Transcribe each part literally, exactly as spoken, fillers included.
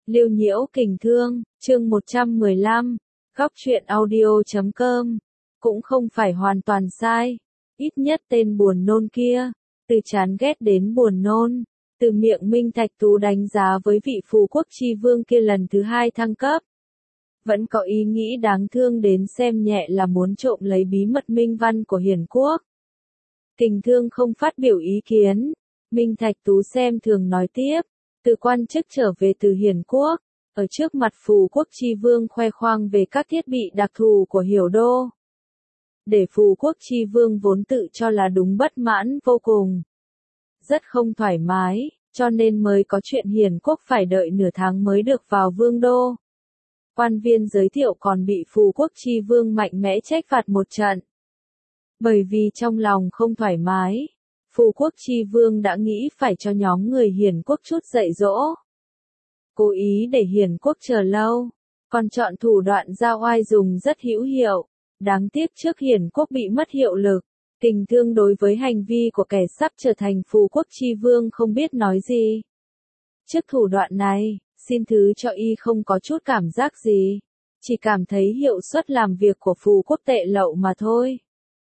Lưu Nhiễu Kình Thương, chương một trăm mười lăm, góc truyện audio chấm com. Cũng không phải hoàn toàn sai. Ít nhất tên buồn nôn kia, từ chán ghét đến buồn nôn, từ miệng Minh Thạch Tú đánh giá với vị phù quốc chi vương kia lần thứ hai thăng cấp. Vẫn có ý nghĩ đáng thương đến xem nhẹ là muốn trộm lấy bí mật minh văn của Hiền Quốc. Kình Thương không phát biểu ý kiến. Minh Thạch Tú xem thường nói tiếp. Từ quan chức trở về từ Hiền Quốc, ở trước mặt phù quốc chi vương khoe khoang về các thiết bị đặc thù của Hiểu Đô. Để phù quốc chi vương vốn tự cho là đúng bất mãn vô cùng. Rất không thoải mái, cho nên mới có chuyện Hiền Quốc phải đợi nửa tháng mới được vào vương đô. Quan viên giới thiệu còn bị phù quốc chi vương mạnh mẽ trách phạt một trận. Bởi vì trong lòng không thoải mái, phù quốc chi vương đã nghĩ phải cho nhóm người Hiền Quốc chút dạy dỗ. Cố ý để Hiền Quốc chờ lâu, còn chọn thủ đoạn ra oai dùng rất hữu hiệu. Đáng tiếc trước Hiền Quốc bị mất hiệu lực, Kình Thương đối với hành vi của kẻ sắp trở thành phù quốc chi vương không biết nói gì. Trước thủ đoạn này, xin thứ cho y không có chút cảm giác gì, chỉ cảm thấy hiệu suất làm việc của phù quốc tệ lậu mà thôi.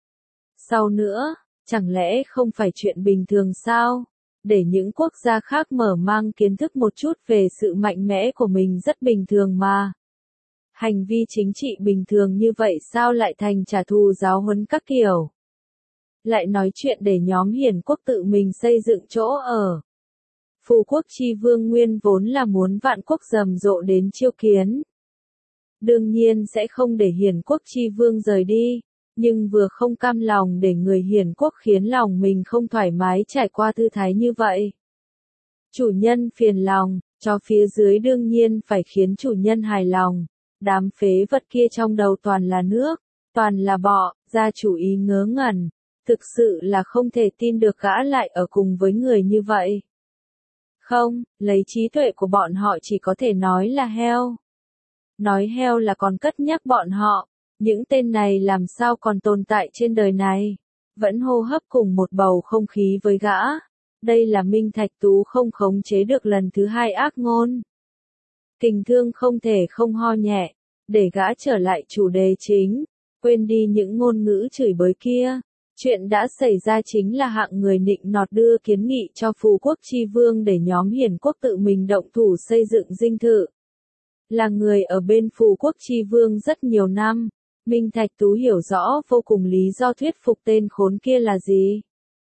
Sau nữa, chẳng lẽ không phải chuyện bình thường sao? Để những quốc gia khác mở mang kiến thức một chút về sự mạnh mẽ của mình rất bình thường mà. Hành vi chính trị bình thường như vậy sao lại thành trả thù giáo huấn các kiểu? Lại nói chuyện để nhóm Hiền Quốc tự mình xây dựng chỗ ở. Phù quốc chi vương nguyên vốn là muốn vạn quốc rầm rộ đến chiêu kiến. Đương nhiên sẽ không để Hiền Quốc chi vương rời đi, nhưng vừa không cam lòng để người Hiền Quốc khiến lòng mình không thoải mái trải qua thư thái như vậy. Chủ nhân phiền lòng, cho phía dưới đương nhiên phải khiến chủ nhân hài lòng. Đám phế vật kia trong đầu toàn là nước, toàn là bọ, ra chủ ý ngớ ngẩn. Thực sự là không thể tin được gã lại ở cùng với người như vậy. Không, lấy trí tuệ của bọn họ chỉ có thể nói là heo. Nói heo là còn cất nhắc bọn họ. Những tên này làm sao còn tồn tại trên đời này. Vẫn hô hấp cùng một bầu không khí với gã. Đây là Minh Thạch Tú không khống chế được lần thứ hai ác ngôn. Kình Thương không thể không ho nhẹ, để gã trở lại chủ đề chính, quên đi những ngôn ngữ chửi bới kia. Chuyện đã xảy ra chính là hạng người nịnh nọt đưa kiến nghị cho phù quốc chi vương để nhóm Hiền Quốc tự mình động thủ xây dựng dinh thự. Là người ở bên phù quốc chi vương rất nhiều năm, Minh Thạch Tú hiểu rõ vô cùng lý do thuyết phục tên khốn kia là gì.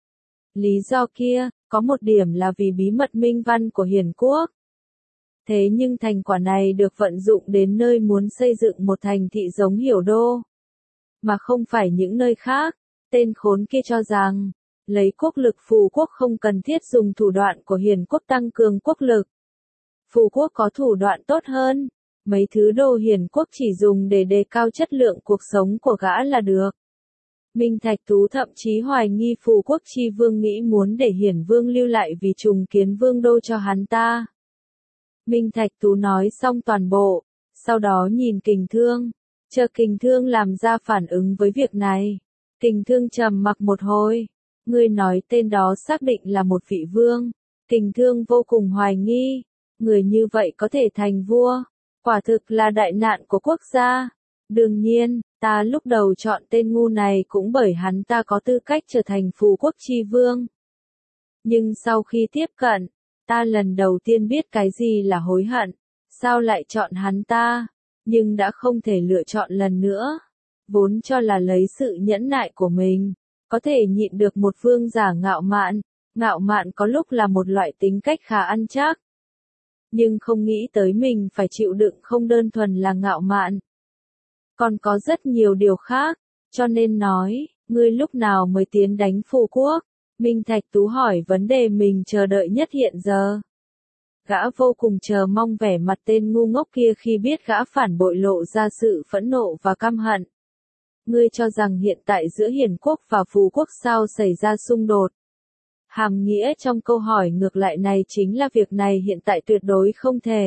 Lý do kia, có một điểm là vì bí mật minh văn của Hiền Quốc. Thế nhưng thành quả này được vận dụng đến nơi muốn xây dựng một thành thị giống Hiểu Đô. Mà không phải những nơi khác, tên khốn kia cho rằng, lấy quốc lực phù quốc không cần thiết dùng thủ đoạn của Hiền Quốc tăng cường quốc lực. Phù quốc có thủ đoạn tốt hơn, mấy thứ đồ Hiền Quốc chỉ dùng để đề cao chất lượng cuộc sống của gã là được. Minh Thạch Tú thậm chí hoài nghi phù quốc chi vương nghĩ muốn để Hiển vương lưu lại vì trùng kiến vương đô cho hắn ta. Minh Thạch Tú nói xong toàn bộ, sau đó nhìn Kình Thương, chờ Kình Thương làm ra phản ứng với việc này. Kình Thương trầm mặc một hồi, ngươi nói tên đó xác định là một vị vương. Kình Thương vô cùng hoài nghi, người như vậy có thể thành vua, quả thực là đại nạn của quốc gia. Đương nhiên, ta lúc đầu chọn tên ngu này cũng bởi hắn ta có tư cách trở thành phù quốc chi vương. Nhưng sau khi tiếp cận, ta lần đầu tiên biết cái gì là hối hận, sao lại chọn hắn ta, nhưng đã không thể lựa chọn lần nữa. Vốn cho là lấy sự nhẫn nại của mình, có thể nhịn được một vương giả ngạo mạn, ngạo mạn có lúc là một loại tính cách khá ăn chắc. Nhưng không nghĩ tới mình phải chịu đựng không đơn thuần là ngạo mạn. Còn có rất nhiều điều khác, cho nên nói, ngươi lúc nào mới tiến đánh phù quốc? Minh Thạch Tú hỏi vấn đề mình chờ đợi nhất hiện giờ. Gã vô cùng chờ mong vẻ mặt tên ngu ngốc kia khi biết gã phản bội lộ ra sự phẫn nộ và căm hận. Ngươi cho rằng hiện tại giữa Hiền Quốc và phù quốc sao xảy ra xung đột? Hàm nghĩa trong câu hỏi ngược lại này chính là việc này hiện tại tuyệt đối không thể.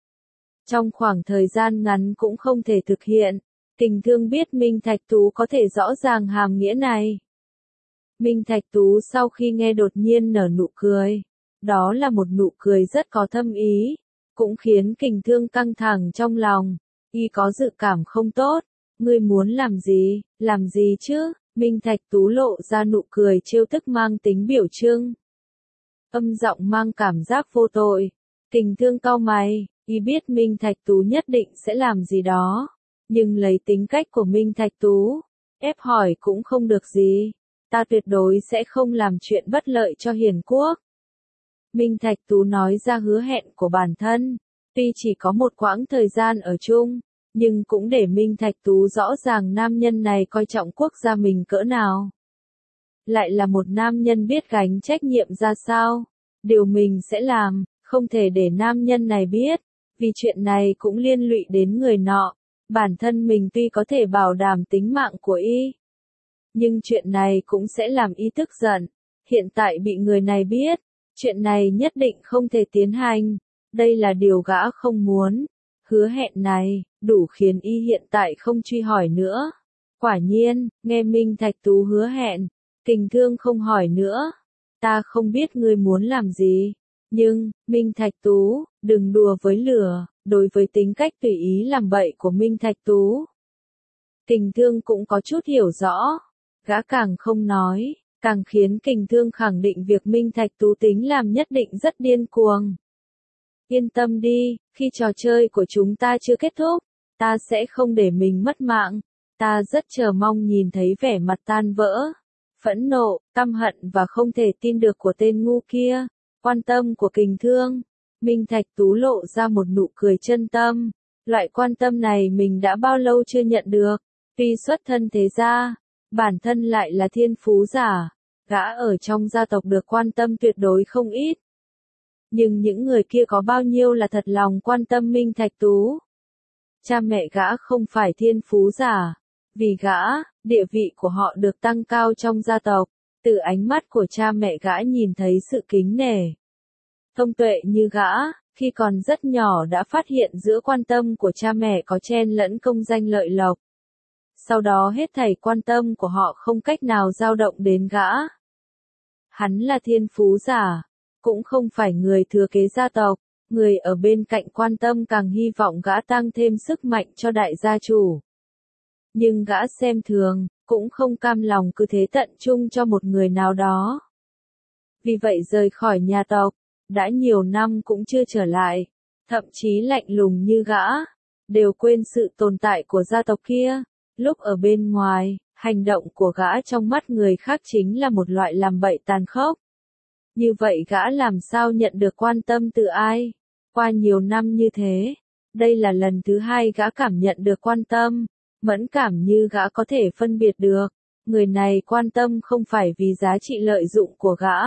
Trong khoảng thời gian ngắn cũng không thể thực hiện. Kình Thương biết Minh Thạch Tú có thể rõ ràng hàm nghĩa này. Minh Thạch Tú sau khi nghe đột nhiên nở nụ cười. Đó là một nụ cười rất có thâm ý. cũng khiến Kình Thương căng thẳng trong lòng. Y có dự cảm không tốt. Ngươi muốn làm gì, làm gì chứ? Minh Thạch Tú lộ ra nụ cười trêu tức mang tính biểu trưng. Âm giọng mang cảm giác vô tội. Kình Thương cau mày, y biết Minh Thạch Tú nhất định sẽ làm gì đó. Nhưng lấy tính cách của Minh Thạch Tú, ép hỏi cũng không được gì. Ta tuyệt đối sẽ không làm chuyện bất lợi cho Hiền Quốc. Minh Thạch Tú nói ra hứa hẹn của bản thân. Tuy chỉ có một quãng thời gian ở chung, nhưng cũng để Minh Thạch Tú rõ ràng nam nhân này coi trọng quốc gia mình cỡ nào. Lại là một nam nhân biết gánh trách nhiệm ra sao. Điều mình sẽ làm, không thể để nam nhân này biết, vì chuyện này cũng liên lụy đến người nọ. Bản thân mình tuy có thể bảo đảm tính mạng của y, nhưng chuyện này cũng sẽ làm y tức giận. Hiện tại bị người này biết, chuyện này nhất định không thể tiến hành. Đây là điều gã không muốn. Hứa hẹn này, đủ khiến y hiện tại không truy hỏi nữa. Quả nhiên, nghe Minh Thạch Tú hứa hẹn, Kình Thương không hỏi nữa. Ta không biết ngươi muốn làm gì. Nhưng, Minh Thạch Tú, đừng đùa với lửa. Đối với tính cách tùy ý làm bậy của Minh Thạch Tú, Kình Thương cũng có chút hiểu rõ. Gã càng không nói, càng khiến Kình Thương khẳng định việc Minh Thạch Tú tính làm nhất định rất điên cuồng. Yên tâm đi, khi trò chơi của chúng ta chưa kết thúc, ta sẽ không để mình mất mạng. Ta rất chờ mong nhìn thấy vẻ mặt tan vỡ, phẫn nộ, căm hận và không thể tin được của tên ngu kia. Quan tâm của Kình Thương. Minh Thạch Tú lộ ra một nụ cười chân tâm. Loại quan tâm này mình đã bao lâu chưa nhận được. Tuy xuất thân thế gia, bản thân lại là thiên phú giả. Gã ở trong gia tộc được quan tâm tuyệt đối không ít. Nhưng những người kia có bao nhiêu là thật lòng quan tâm Minh Thạch Tú. Cha mẹ gã không phải thiên phú giả. Vì gã, địa vị của họ được tăng cao trong gia tộc. Từ ánh mắt của cha mẹ gã nhìn thấy sự kính nể. Thông tuệ như gã, khi còn rất nhỏ đã phát hiện giữa quan tâm của cha mẹ có chen lẫn công danh lợi lộc. Sau đó hết thảy quan tâm của họ không cách nào dao động đến gã. Hắn là thiên phú giả, cũng không phải người thừa kế gia tộc, người ở bên cạnh quan tâm càng hy vọng gã tăng thêm sức mạnh cho đại gia chủ. Nhưng gã xem thường, cũng không cam lòng cứ thế tận trung cho một người nào đó. Vì vậy rời khỏi nhà tộc, đã nhiều năm cũng chưa trở lại, thậm chí lạnh lùng như gã, đều quên sự tồn tại của gia tộc kia. Lúc ở bên ngoài, hành động của gã trong mắt người khác chính là một loại làm bậy tàn khốc. Như vậy gã làm sao nhận được quan tâm từ ai? Qua nhiều năm như thế, đây là lần thứ hai gã cảm nhận được quan tâm, mẫn cảm như gã có thể phân biệt được. Người này quan tâm không phải vì giá trị lợi dụng của gã,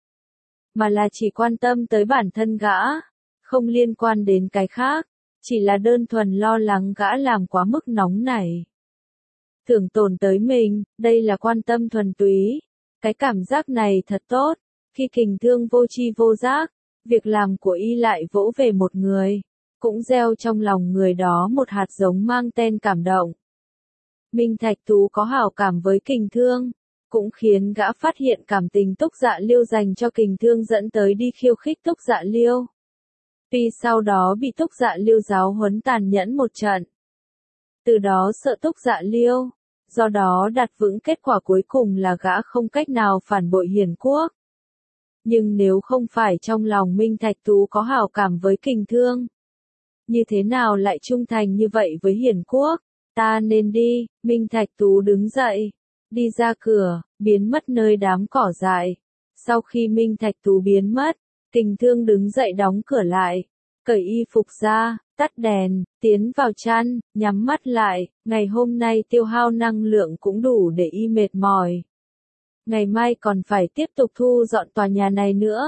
mà là chỉ quan tâm tới bản thân gã, không liên quan đến cái khác, chỉ là đơn thuần lo lắng gã làm quá mức nóng nảy. Tưởng tồn tới mình, đây là quan tâm thuần túy. Cái cảm giác này thật tốt, khi Kình Thương vô tri vô giác, việc làm của y lại vỗ về một người, cũng gieo trong lòng người đó một hạt giống mang tên cảm động. Minh Thạch Tú có hảo cảm với Kình Thương, cũng khiến gã phát hiện cảm tình Túc Dạ Liêu dành cho Kình Thương dẫn tới đi khiêu khích Túc Dạ Liêu. Tuy sau đó bị Túc Dạ Liêu giáo huấn tàn nhẫn một trận, từ đó sợ Túc Dạ Liêu, do đó đặt vững kết quả cuối cùng là gã không cách nào phản bội Hiền Quốc. Nhưng nếu không phải trong lòng Minh Thạch Tú có hảo cảm với Kình Thương, như thế nào lại trung thành như vậy với Hiền Quốc? Ta nên đi. Minh Thạch Tú đứng dậy, đi ra cửa, biến mất nơi đám cỏ dại. Sau khi Minh Thạch Tú biến mất, Kình Thương đứng dậy đóng cửa lại, cởi y phục ra, tắt đèn, tiến vào chăn, nhắm mắt lại. Ngày hôm nay tiêu hao năng lượng cũng đủ để y mệt mỏi. Ngày mai còn phải tiếp tục thu dọn tòa nhà này nữa.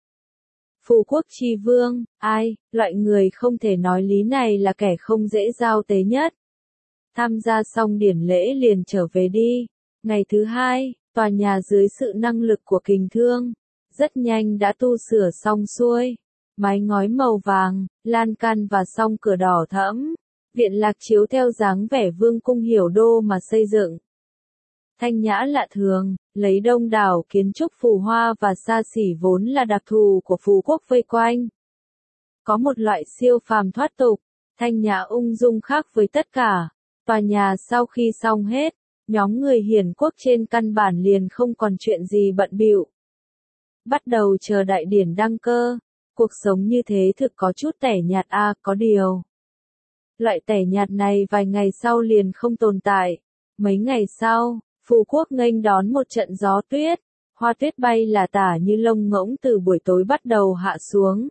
Phù Quốc Chi Vương, ai, loại người không thể nói lý này là kẻ không dễ giao tế nhất. Tham gia xong điển lễ liền trở về đi. Ngày thứ hai, tòa nhà dưới sự năng lực của Kình Thương, rất nhanh đã tu sửa xong xuôi. Mái ngói màu vàng, lan can và song cửa đỏ thẫm. Viện lạc chiếu theo dáng vẻ vương cung Hiểu Đô mà xây dựng. Thanh nhã lạ thường, lấy đông đảo kiến trúc phù hoa và xa xỉ vốn là đặc thù của Phú Quốc vây quanh. có một loại siêu phàm thoát tục, thanh nhã ung dung khác với tất cả. Tòa nhà sau khi xong hết, nhóm người hiền quốc trên căn bản liền không còn chuyện gì bận bịu. Bắt đầu chờ đại điển đăng cơ, cuộc sống như thế thực có chút tẻ nhạt a, à, có điều. Loại tẻ nhạt này vài ngày sau liền không tồn tại. Mấy ngày sau, Phú Quốc nghênh đón một trận gió tuyết, hoa tuyết bay là tả như lông ngỗng từ buổi tối bắt đầu hạ xuống.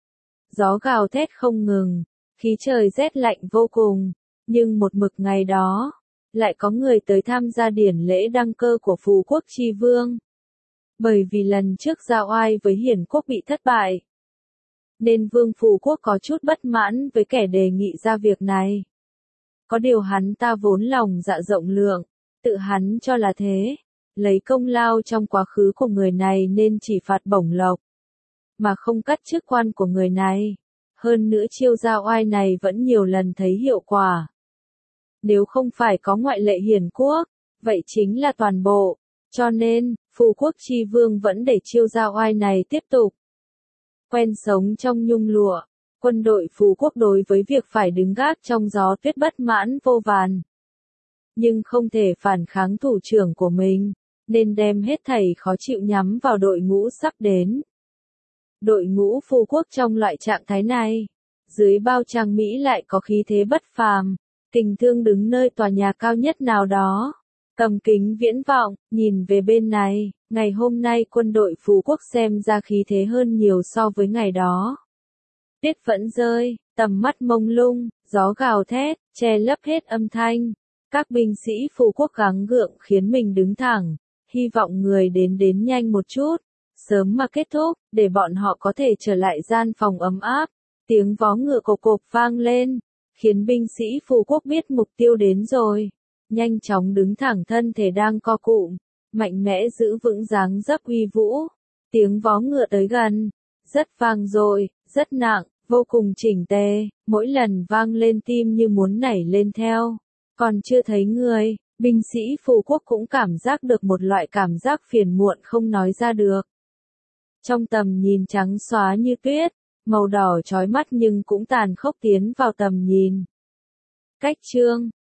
Gió gào thét không ngừng, khí trời rét lạnh vô cùng, nhưng một mực ngày đó, lại có người tới tham gia điển lễ đăng cơ của Phú Quốc Chi Vương. Bởi vì lần trước giao oai với Hiền Quốc bị thất bại, nên Vương Phú Quốc có chút bất mãn với kẻ đề nghị ra việc này. Có điều hắn ta vốn lòng dạ rộng lượng, tự hắn cho là thế, lấy công lao trong quá khứ của người này nên chỉ phạt bổng lộc, mà không cắt chức quan của người này. Hơn nữa chiêu giao oai này vẫn nhiều lần thấy hiệu quả. Nếu không phải có ngoại lệ Hiền Quốc, vậy chính là toàn bộ, cho nên, Phú Quốc Chi Vương vẫn để chiêu giao oai này tiếp tục. Quen sống trong nhung lụa, quân đội Phú Quốc đối với việc phải đứng gác trong gió tuyết bất mãn vô vàn. Nhưng không thể phản kháng thủ trưởng của mình, nên đem hết thảy khó chịu nhắm vào đội ngũ sắp đến. Đội ngũ Phú Quốc trong loại trạng thái này, dưới bao trang Mỹ lại có khí thế bất phàm, kình thương đứng nơi tòa nhà cao nhất nào đó, cầm kính viễn vọng, nhìn về bên này, ngày hôm nay quân đội Phú Quốc xem ra khí thế hơn nhiều so với ngày đó. Tuyết vẫn rơi, tầm mắt mông lung, gió gào thét, che lấp hết âm thanh. Các binh sĩ Phú Quốc gắng gượng khiến mình đứng thẳng, hy vọng người đến đến nhanh một chút, sớm mà kết thúc, để bọn họ có thể trở lại gian phòng ấm áp. Tiếng vó ngựa cộc cộc vang lên, khiến binh sĩ Phú Quốc biết mục tiêu đến rồi. Nhanh chóng đứng thẳng, thân thể đang co cụm, mạnh mẽ giữ vững dáng dấp uy vũ. Tiếng vó ngựa tới gần, rất vang dội, rất nặng, vô cùng chỉnh tề, mỗi lần vang lên tim như muốn nảy lên theo. Còn chưa thấy người, binh sĩ Phú Quốc cũng cảm giác được một loại cảm giác phiền muộn không nói ra được. Trong tầm nhìn trắng xóa như tuyết, màu đỏ chói mắt nhưng cũng tàn khốc tiến vào tầm nhìn. Cách chương